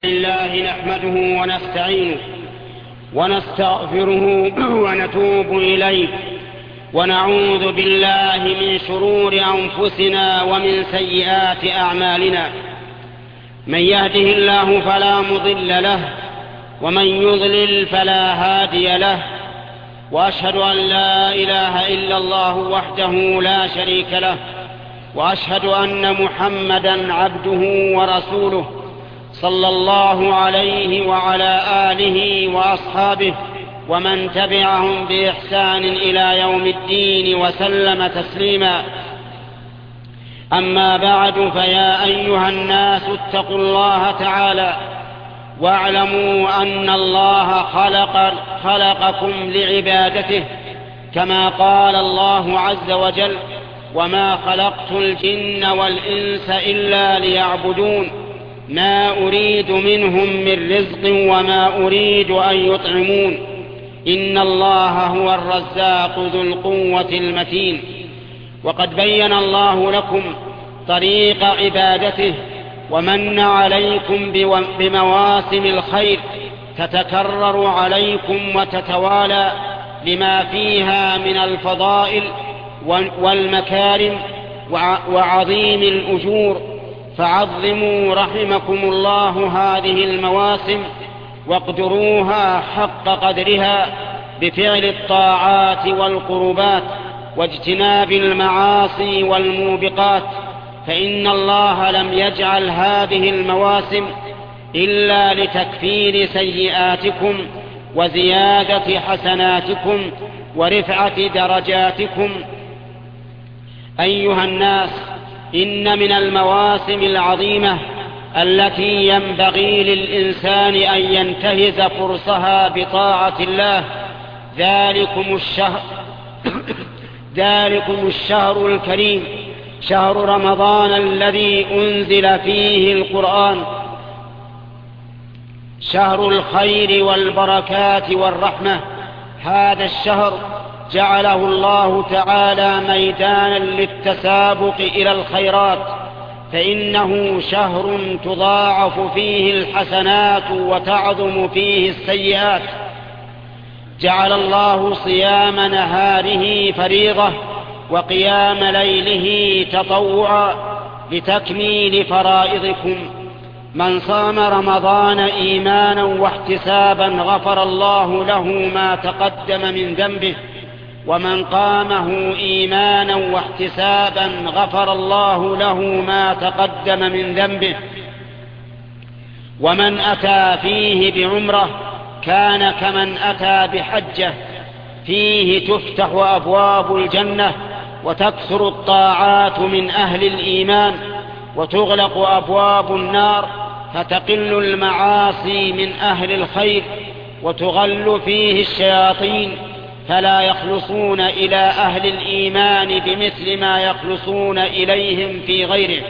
لله نحمده ونستعينه ونستغفره ونتوب إليه ونعوذ بالله من شرور أنفسنا ومن سيئات أعمالنا. من يهده الله فلا مضل له ومن يضلل فلا هادي له، وأشهد أن لا إله إلا الله وحده لا شريك له، وأشهد أن محمدا عبده ورسوله صلى الله عليه وعلى آله وأصحابه ومن تبعهم بإحسان إلى يوم الدين وسلم تسليما. أما بعد، فيا أيها الناس اتقوا الله تعالى واعلموا أن الله خلقكم لعبادته، كما قال الله عز وجل: وما خلقت الجن والإنس إلا ليعبدون ما أريد منهم من رزق وما أريد أن يطعمون إن الله هو الرزاق ذو القوة المتين. وقد بين الله لكم طريق عبادته ومن عليكم بمواسم الخير تتكرر عليكم وتتوالى لما فيها من الفضائل والمكارم وعظيم الأجور، فعظموا رحمكم الله هذه المواسم واقدروها حق قدرها بفعل الطاعات والقربات واجتناب المعاصي والموبقات، فإن الله لم يجعل هذه المواسم إلا لتكفير سيئاتكم وزيادة حسناتكم ورفعة درجاتكم. أيها الناس، إن من المواسم العظيمة التي ينبغي للإنسان أن ينتهز فرصها بطاعة الله ذلكم الشهر الكريم، شهر رمضان الذي أنزل فيه القرآن، شهر الخير والبركات والرحمة. هذا الشهر جعله الله تعالى ميدانا للتسابق إلى الخيرات، فإنه شهر تضاعف فيه الحسنات وتعظم فيه السيئات. جعل الله صيام نهاره فريضة وقيام ليله تطوعا لتكميل فرائضكم. من صام رمضان إيمانا واحتسابا غفر الله له ما تقدم من ذنبه، ومن قامه إيمانا واحتسابا غفر الله له ما تقدم من ذنبه. ومن أتى فيه بعمرة كان كمن أتى بحجة. فيه تفتح أبواب الجنة وتكثر الطاعات من أهل الإيمان وتغلق أبواب النار، فتقل المعاصي من أهل الخير وتغل فيه الشياطين، فلا يخلصون إلى أهل الإيمان بمثل ما يخلصون إليهم في غيره.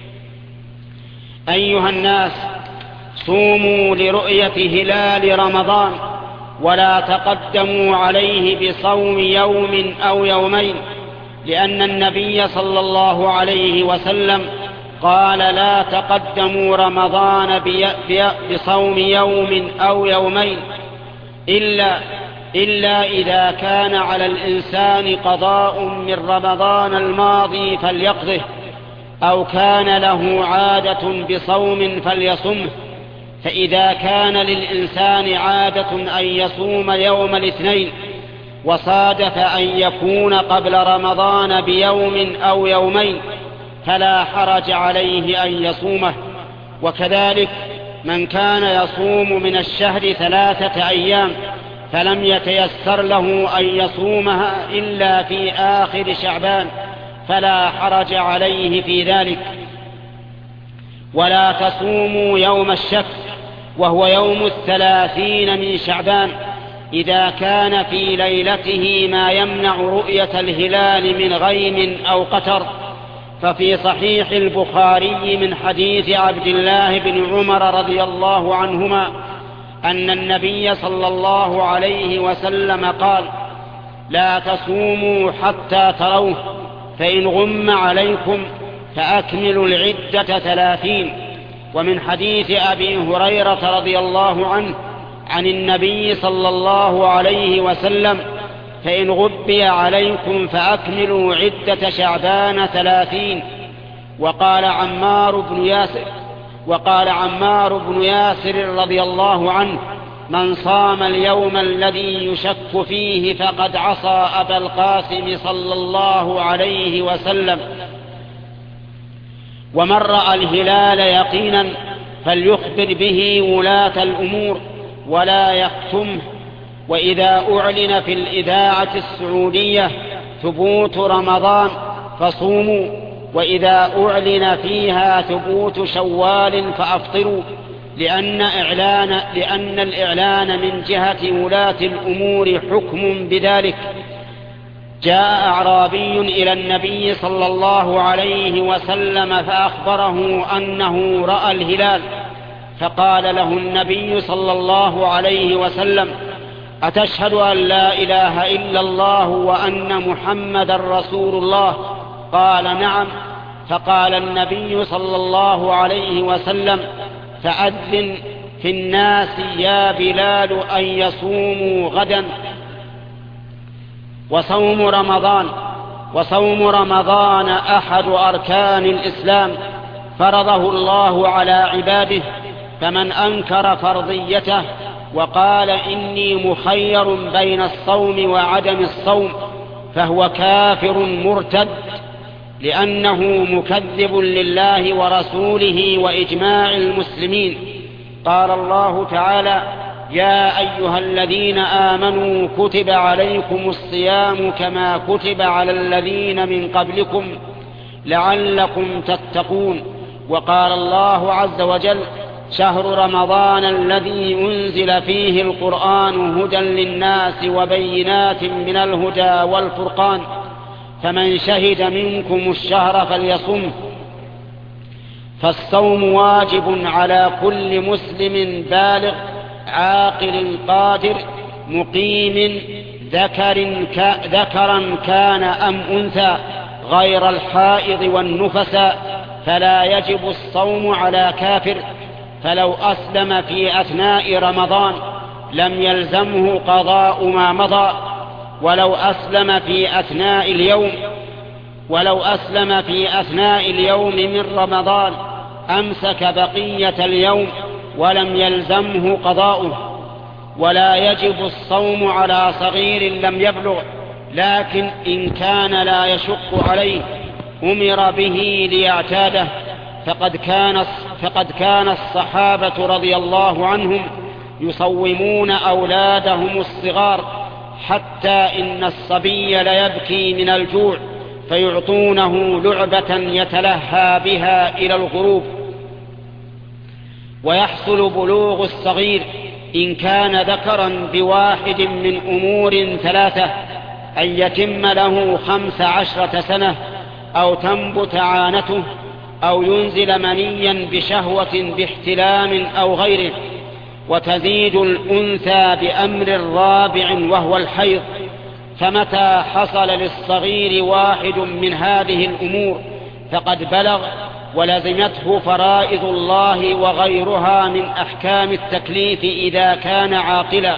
أيها الناس، صوموا لرؤية هلال رمضان ولا تقدموا عليه بصوم يوم أو يومين، لأن النبي صلى الله عليه وسلم قال: لا تقدموا رمضان بصوم يوم أو يومين إلا إذا كان على الإنسان قضاء من رمضان الماضي فليقضه، أو كان له عادة بصوم فليصمه. فإذا كان للإنسان عادة أن يصوم يوم الاثنين وصادف أن يكون قبل رمضان بيوم أو يومين فلا حرج عليه أن يصومه. وكذلك من كان يصوم من الشهر 3 أيام فلم يتيسر له أن يصومها إلا في آخر شعبان فلا حرج عليه في ذلك. ولا تصوموا يوم الشك وهو يوم 30 من شعبان إذا كان في ليلته ما يمنع رؤية الهلال من غيم أو قتر. ففي صحيح البخاري من حديث عبد الله بن عمر رضي الله عنهما أن النبي صلى الله عليه وسلم قال: لا تصوموا حتى تروه، فإن غم عليكم فأكملوا العدة 30. ومن حديث أبي هريرة رضي الله عنه عن النبي صلى الله عليه وسلم: فإن غبي عليكم فأكملوا عدة شعبان 30. وقال عمار بن ياسر رضي الله عنه: من صام اليوم الذي يشك فيه فقد عصى أبا القاسم صلى الله عليه وسلم. ومن رأى الهلال يقينا فليخبر به ولاة الأمور ولا يكتمه. وإذا أعلن في الإذاعة السعودية ثبوت رمضان فصوموا، وإذا أعلن فيها ثبوت شوال فأفطروا، لأن الإعلان من جهة ولاة الأمور حكم بذلك. جاء أعرابي إلى النبي صلى الله عليه وسلم فأخبره أنه رأى الهلال، فقال له النبي صلى الله عليه وسلم: أتشهد أن لا إله إلا الله وأن محمدا رسول الله؟ قال: نعم. فقال النبي صلى الله عليه وسلم: فأذن في الناس يا بلال أن يصوموا غدا. وصوم رمضان أحد أركان الإسلام فرضه الله على عباده، فمن أنكر فرضيته وقال إني مخير بين الصوم وعدم الصوم فهو كافر مرتد، لأنه مكذب لله ورسوله وإجماع المسلمين. قال الله تعالى: يا أيها الذين آمنوا كتب عليكم الصيام كما كتب على الذين من قبلكم لعلكم تتقون. وقال الله عز وجل: شهر رمضان الذي أنزل فيه القرآن هدى للناس وبينات من الهدى والفرقان، فمن شهد منكم الشهر فليصمه. فالصوم واجب على كل مسلم بالغ عاقل قادر مقيم ذكرا كان أم أنثى غير الحائض والنفساء، فلا يجب الصوم على كافر. فلو أسلم في أثناء رمضان لم يلزمه قضاء ما مضى، ولو أسلم في أثناء اليوم من رمضان أمسك بقية اليوم ولم يلزمه قضاؤه. ولا يجب الصوم على صغير لم يبلغ، لكن إن كان لا يشق عليه أمر به ليعتاده، فقد كان الصحابة رضي الله عنهم يصومون أولادهم الصغار، حتى إن الصبي ليبكي من الجوع فيعطونه لعبة يتلهى بها إلى الغروب. ويحصل بلوغ الصغير إن كان ذكرا بواحد من أمور 3: أن يتم له 15 سنة، أو تنبت عانته، أو ينزل منيا بشهوة باحتلام أو غيره. وتزيد الأنثى بأمر رابع وهو الحيض. فمتى حصل للصغير واحد من هذه الأمور فقد بلغ ولزمته فرائض الله وغيرها من أحكام التكليف إذا كان عاقلا.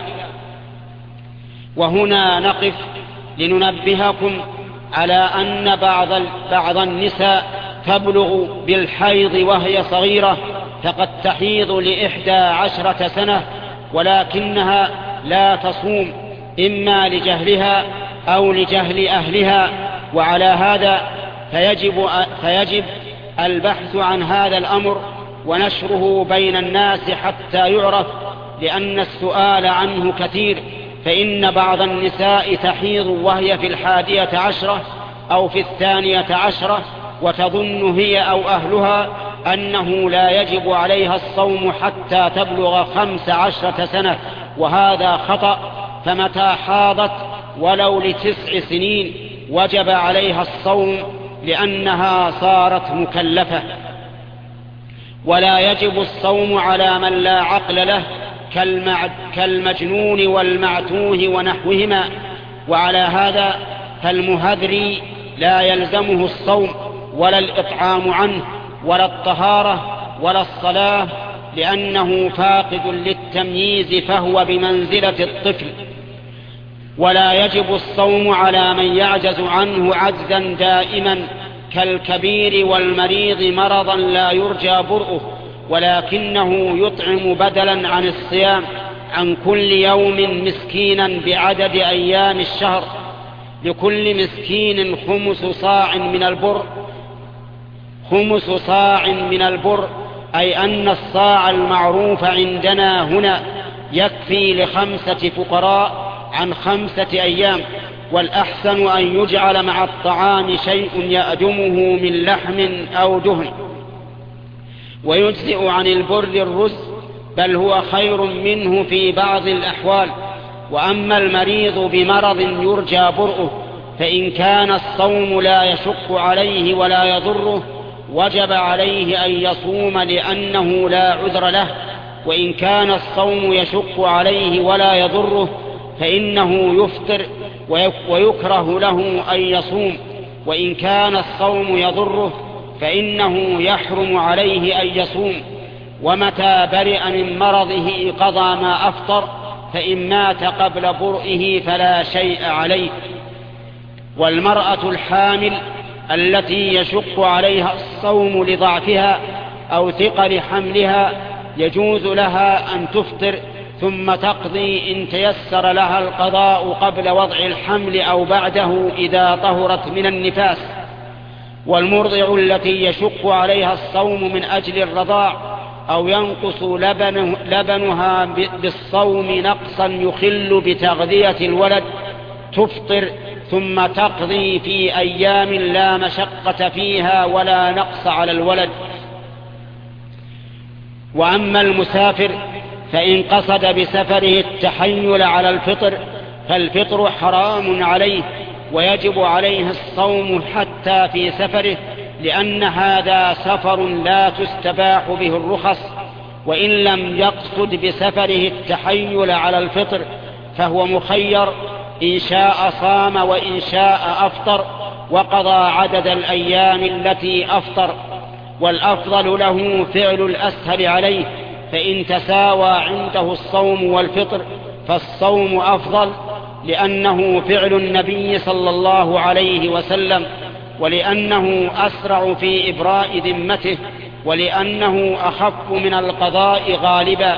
وهنا نقف لننبهكم على أن بعض النساء تبلغ بالحيض وهي صغيرة، فقد تحيض ل11 سنة ولكنها لا تصوم، إما لجهلها أو لجهل أهلها. وعلى هذا فيجب البحث عن هذا الأمر ونشره بين الناس حتى يعرف، لأن السؤال عنه كثير. فإن بعض النساء تحيض وهي في 11 أو في 12 وتظن هي أو أهلها أنه لا يجب عليها الصوم حتى تبلغ 15 سنة، وهذا خطأ. فمتى حاضت ولو ل9 سنين وجب عليها الصوم لأنها صارت مكلفة. ولا يجب الصوم على من لا عقل له كالمجنون والمعتوه ونحوهما. وعلى هذا فالمهذري لا يلزمه الصوم ولا الإطعام عنه ولا الطهارة ولا الصلاة، لأنه فاقد للتمييز فهو بمنزلة الطفل. ولا يجب الصوم على من يعجز عنه عجزا دائما كالكبير والمريض مرضا لا يرجى برؤه، ولكنه يطعم بدلا عن الصيام عن كل يوم مسكينا بعدد أيام الشهر، لكل مسكين خمس صاع من البر، أي أن الصاع المعروف عندنا هنا يكفي ل5 فقراء عن 5 أيام. والأحسن أن يجعل مع الطعام شيء يأدمه من لحم أو دهن. ويجزئ عن البر الرز، بل هو خير منه في بعض الأحوال. وأما المريض بمرض يرجى برؤه، فإن كان الصوم لا يشق عليه ولا يضره وجب عليه أن يصوم لأنه لا عذر له. وإن كان الصوم يشق عليه ولا يضره فإنه يفطر ويكره له أن يصوم. وإن كان الصوم يضره فإنه يحرم عليه أن يصوم. ومتى برئ من مرضه قضى ما أفطر، فإن مات قبل برئه فلا شيء عليه. والمرأة الحامل التي يشق عليها الصوم لضعفها أو ثقل حملها يجوز لها أن تفطر ثم تقضي إن تيسر لها القضاء قبل وضع الحمل أو بعده إذا طهرت من النفاس. والمرضع التي يشق عليها الصوم من أجل الرضاع أو ينقص لبنها بالصوم نقصا يخل بتغذية الولد تفطر ثم تقضي في أيام لا مشقة فيها ولا نقص على الولد. وأما المسافر فإن قصد بسفره التحيل على الفطر فالفطر حرام عليه، ويجب عليه الصوم حتى في سفره، لأن هذا سفر لا تستباح به الرخص. وإن لم يقصد بسفره التحيل على الفطر فهو مخير، إن شاء صام وإن شاء أفطر وقضى عدد الأيام التي أفطر. والأفضل له فعل الأسهل عليه، فإن تساوى عنده الصوم والفطر فالصوم أفضل، لأنه فعل النبي صلى الله عليه وسلم، ولأنه أسرع في إبراء ذمته، ولأنه أخف من القضاء غالبا.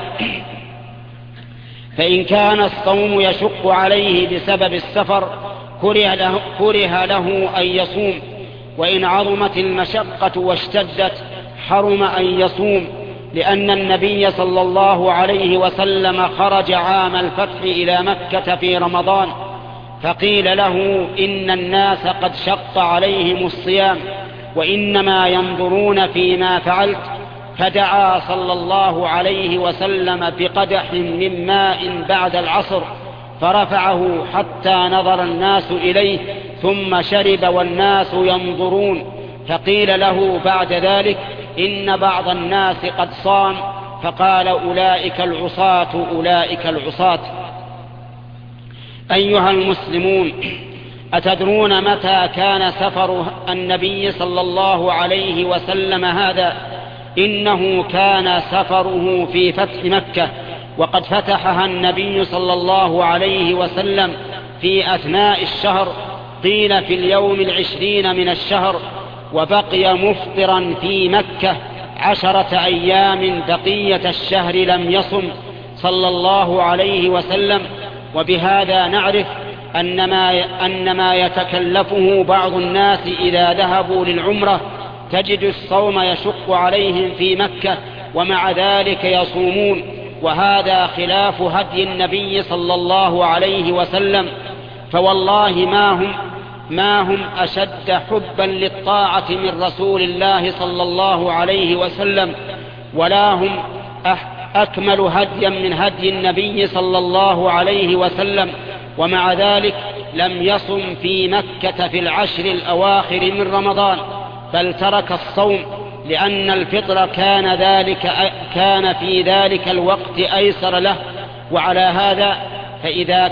فإن كان الصوم يشق عليه بسبب السفر كره له أن يصوم، وإن عظمت المشقة واشتدت حرم أن يصوم، لأن النبي صلى الله عليه وسلم خرج عام الفتح إلى مكة في رمضان، فقيل له إن الناس قد شق عليهم الصيام وإنما ينظرون فيما فعلت، فدعا صلى الله عليه وسلم بقدح من ماء بعد العصر فرفعه حتى نظر الناس إليه ثم شرب والناس ينظرون، فقيل له بعد ذلك إن بعض الناس قد صام، فقال أولئك العصاة. أيها المسلمون، أتدرون متى كان سفر النبي صلى الله عليه وسلم هذا؟ إنه كان سفره في فتح مكة، وقد فتحها النبي صلى الله عليه وسلم في أثناء الشهر، قيل في اليوم 20 من الشهر، وبقي مفطرا في مكة 10 أيام بقية الشهر لم يصم صلى الله عليه وسلم. وبهذا نعرف أن ما يتكلفه بعض الناس إذا ذهبوا للعمرة تجد الصوم يشق عليهم في مكة ومع ذلك يصومون، وهذا خلاف هدي النبي صلى الله عليه وسلم. فوالله ما هم أشد حبا للطاعة من رسول الله صلى الله عليه وسلم، ولا هم أكمل هديا من هدي النبي صلى الله عليه وسلم، ومع ذلك لم يصم في مكة في 10 الأواخر من رمضان، بل ترك الصوم، لأن الفطر كان في ذلك الوقت أيسر له. وعلى هذا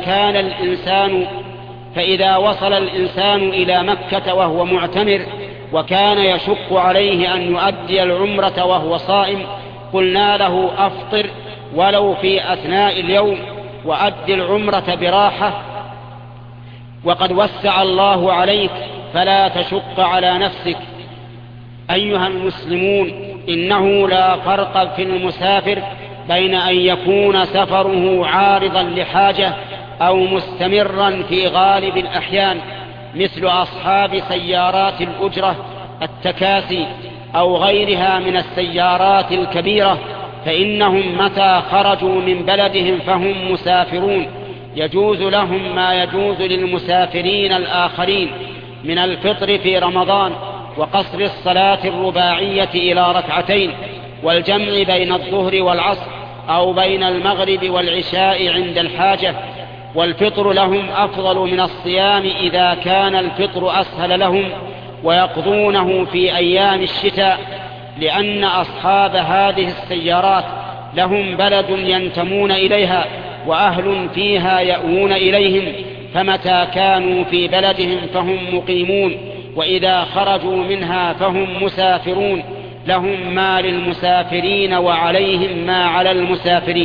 فإذا وصل الإنسان إلى مكة وهو معتمر وكان يشق عليه أن يؤدي العمرة وهو صائم، قلنا له أفطر ولو في أثناء اليوم وأد العمرة براحة، وقد وسع الله عليك فلا تشق على نفسك. أيها المسلمون، إنه لا فرق في المسافر بين أن يكون سفره عارضا لحاجة أو مستمرا في غالب الأحيان، مثل أصحاب سيارات الأجرة التكاسي أو غيرها من السيارات الكبيرة، فإنهم متى خرجوا من بلدهم فهم مسافرون، يجوز لهم ما يجوز للمسافرين الآخرين من الفطر في رمضان وقصر الصلاة الرباعية إلى ركعتين، والجمع بين الظهر والعصر أو بين المغرب والعشاء عند الحاجة. والفطر لهم أفضل من الصيام إذا كان الفطر أسهل لهم، ويقضونه في أيام الشتاء، لأن أصحاب هذه السيارات لهم بلد ينتمون إليها وأهل فيها يأوون إليهم، فمتى كانوا في بلدهم فهم مقيمون، وإذا خرجوا منها فهم مسافرون، لهم ما للمسافرين وعليهم ما على المسافرين.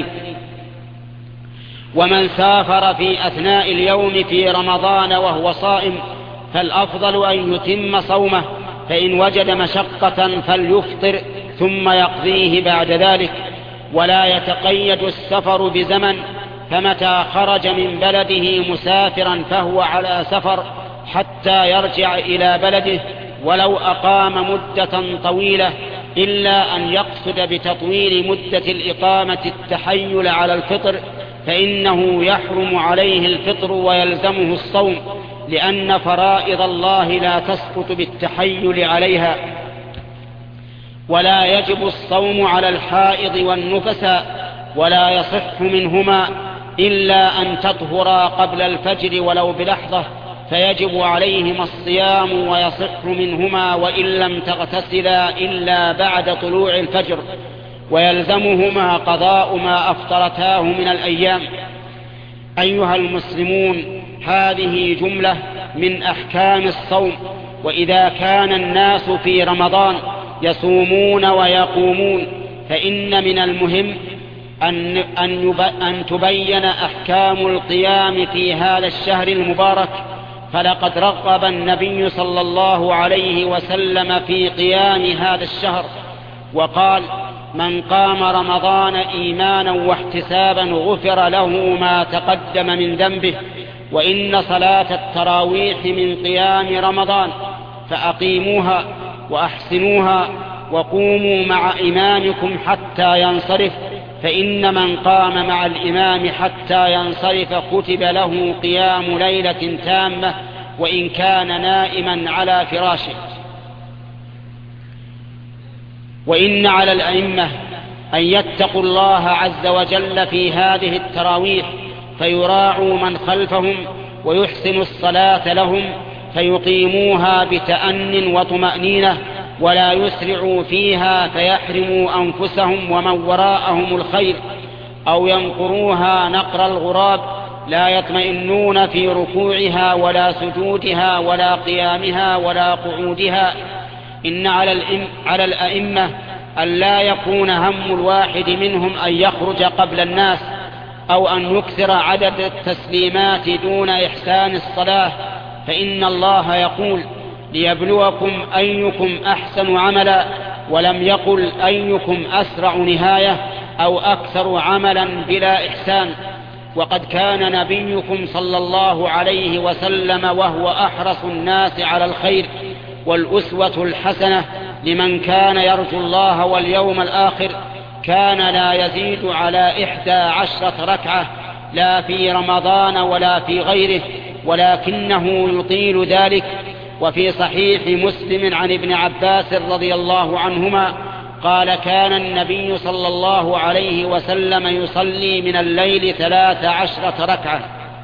ومن سافر في أثناء اليوم في رمضان وهو صائم فالأفضل أن يتم صومه، فإن وجد مشقة فليفطر ثم يقضيه بعد ذلك، ولا يتقيد السفر بزمن، فمتى خرج من بلده مسافرا فهو على سفر حتى يرجع إلى بلده ولو أقام مدة طويلة، إلا أن يقصد بتطويل مدة الإقامة التحيل على الفطر، فإنه يحرم عليه الفطر ويلزمه الصوم، لأن فرائض الله لا تسقط بالتحيل عليها. ولا يجب الصوم على الحائض والنفساء، ولا يصح منهما إلا أن تطهرا قبل الفجر ولو بلحظة، فيجب عليهما الصيام ويصح منهما وإن لم تغتسلا إلا بعد طلوع الفجر، ويلزمهما قضاء ما أفطرتاه من الأيام. أيها المسلمون، هذه جملة من أحكام الصوم. وإذا كان الناس في رمضان يصومون ويقومون، فإن من المهم أن تبين أحكام القيام في هذا الشهر المبارك، فلقد رغب النبي صلى الله عليه وسلم في قيام هذا الشهر، وقال: من قام رمضان إيمانا واحتسابا غفر له ما تقدم من ذنبه. وإن صلاة التراويح من قيام رمضان، فأقيموها وأحسنوها وقوموا مع إمامكم حتى ينصرف، فإن من قام مع الإمام حتى ينصرف كتب له قيام ليلة تامة وإن كان نائما على فراشه. وإن على الأئمة أن يتقوا الله عز وجل في هذه التراويح، فيراعوا من خلفهم ويحسنوا الصلاة لهم، فيقيموها بتأن وطمأنينة، ولا يسرعوا فيها فيحرموا أنفسهم ومن وراءهم الخير، أو ينقروها نقر الغراب، لا يطمئنون في ركوعها ولا سجودها ولا قيامها ولا قعودها. إن على الأئمة أن لا يكون هم الواحد منهم أن يخرج قبل الناس، أو أن يكثر عدد التسليمات دون إحسان الصلاة، فإن الله يقول: ليبلوكم أيكم أحسن عملا، ولم يقل أيكم أسرع نهاية أو أكثر عملا بلا إحسان. وقد كان نبيكم صلى الله عليه وسلم وهو أحرص الناس على الخير والأسوة الحسنة لمن كان يرجو الله واليوم الآخر، كان لا يزيد على 11 ركعة، لا في رمضان ولا في غيره، ولكنه يطيل ذلك. وفي صحيح مسلم عن ابن عباس رضي الله عنهما قال: كان النبي صلى الله عليه وسلم يصلي من الليل 13 ركعة،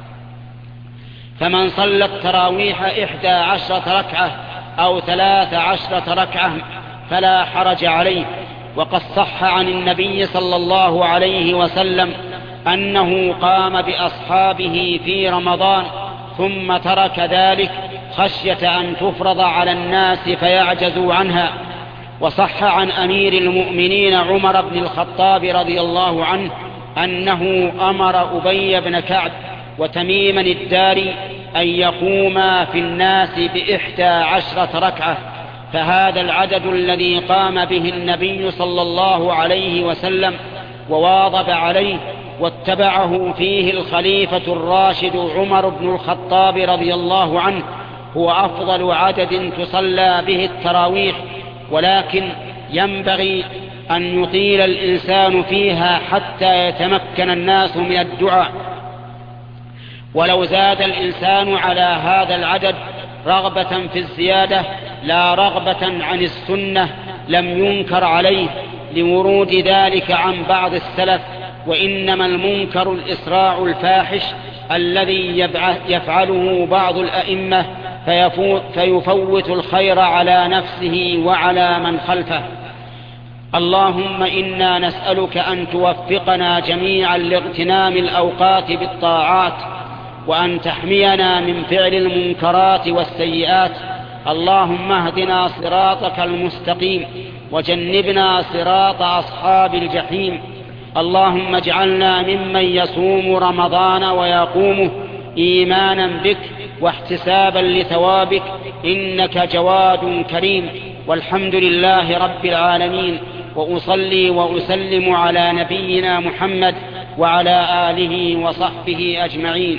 فمن صلى التراويح 11 ركعة أو 13 ركعة فلا حرج عليه. وقد صح عن النبي صلى الله عليه وسلم أنه قام بأصحابه في رمضان ثم ترك ذلك، خشية أن تفرض على الناس فيعجزوا عنها. وصح عن أمير المؤمنين عمر بن الخطاب رضي الله عنه أنه أمر أبي بن كعب وتميما الداري أن يقوما في الناس ب11 ركعة، فهذا العدد الذي قام به النبي صلى الله عليه وسلم وواظب عليه واتبعه فيه الخليفة الراشد عمر بن الخطاب رضي الله عنه هو أفضل عدد تصلى به التراويح، ولكن ينبغي أن يطيل الإنسان فيها حتى يتمكن الناس من الدعاء. ولو زاد الإنسان على هذا العدد رغبة في الزيادة لا رغبة عن السنة لم ينكر عليه لورود ذلك عن بعض السلف، وإنما المنكر الإسراع الفاحش الذي يفعله بعض الأئمة فيفوت الخير على نفسه وعلى من خلفه. اللهم إنا نسألك أن توفقنا جميعا لاغتنام الأوقات بالطاعات، وأن تحمينا من فعل المنكرات والسيئات. اللهم اهدنا صراطك المستقيم وجنبنا صراط أصحاب الجحيم. اللهم اجعلنا ممن يصوم رمضان ويقومه إيمانا بك واحتسابا لثوابك، إنك جواد كريم. والحمد لله رب العالمين، وأصلي وأسلم على نبينا محمد وعلى آله وصحبه أجمعين.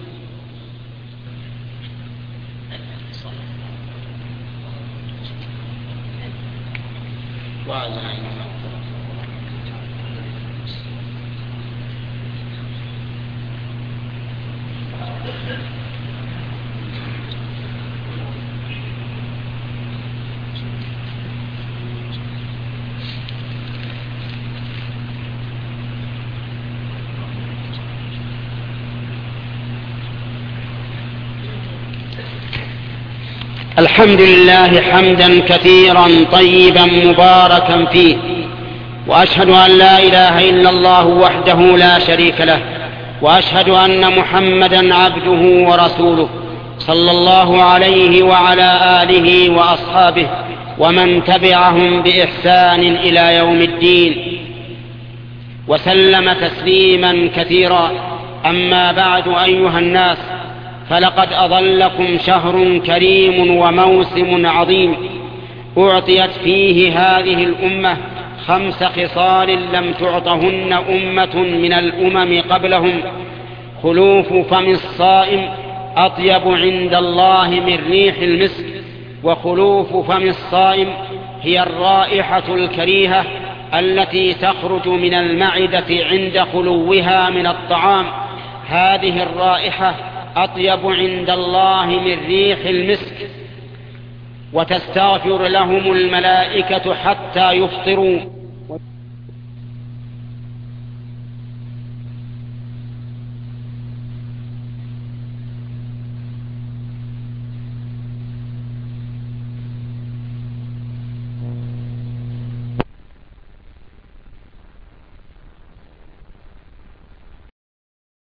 الحمد لله حمدا كثيرا طيبا مباركا فيه، وأشهد أن لا إله إلا الله وحده لا شريك له، وأشهد أن محمدا عبده ورسوله صلى الله عليه وعلى آله وأصحابه ومن تبعهم بإحسان إلى يوم الدين، وسلم تسليما كثيرا. أما بعد أيها الناس، فلقد أظلكم شهر كريم وموسم عظيم أعطيت فيه هذه الأمة 5 خصال لم تعطهن أمة من الأمم قبلهم: خلوف فم الصائم أطيب عند الله من ريح المسك. وخلوف فم الصائم هي الرائحة الكريهة التي تخرج من المعدة عند خلوها من الطعام، هذه الرائحة أطيب عند الله من ريح المسك. وتستغفر لهم الملائكة حتى يفطروا